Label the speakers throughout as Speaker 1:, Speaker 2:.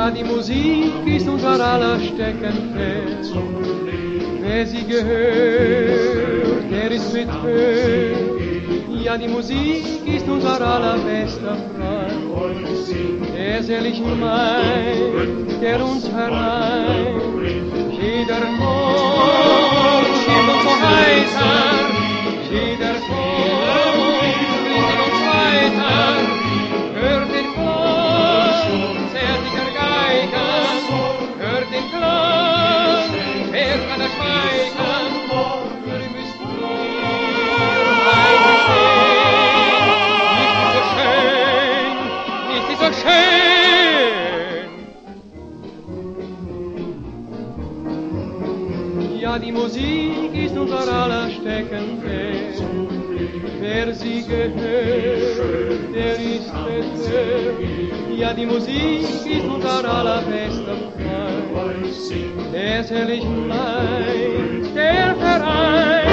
Speaker 1: Ja, die Musik ist unser aller Steckenpferd. Wer sie gehört, der ist betört. Ja, die Musik ist unser allerbester Freund. Der selige Main, der uns vereint. Jeder Ton stimmt uns so heiter. Jeder Ton bringt uns weiter. Hört den Klang zärtlicher Geigen. Hört den Klang, wer kann er schweigen? Ihr müsst nur nicht so schön. Ja, die Musik ist unser aller Steckenpferd. Wer sie gehört, der ist betört. Ja, die Musik ist unser allerbester Freund. Der selig meint, der vereint.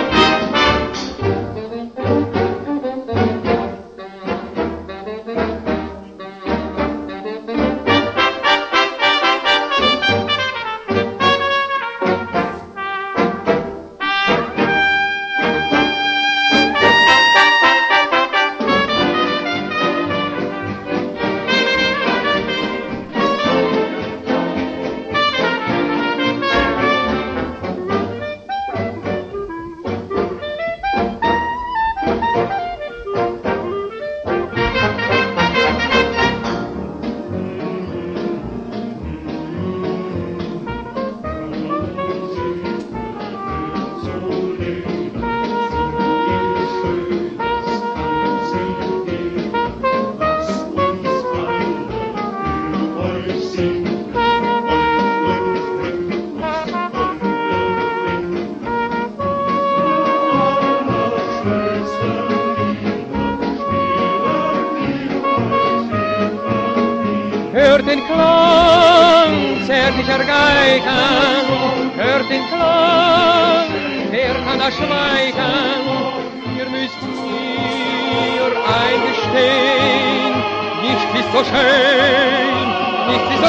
Speaker 1: Hört den Klang zärtlicher Geigen, hört den Klang, wer kann da schweigen? Ihr müsst mir eingestehen, nichts ist so schön, nichts ist so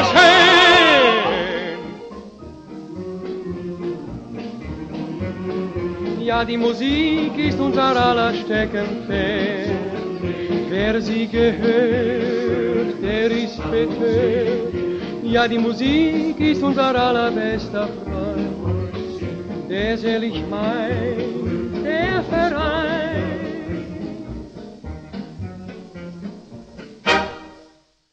Speaker 1: schön. Ja, die Musik ist unser aller Steckenpferd. Wer sie gehört, der ist betört. Ja, die Musik ist unser allerbester Freund. Der selig meint, der vereint.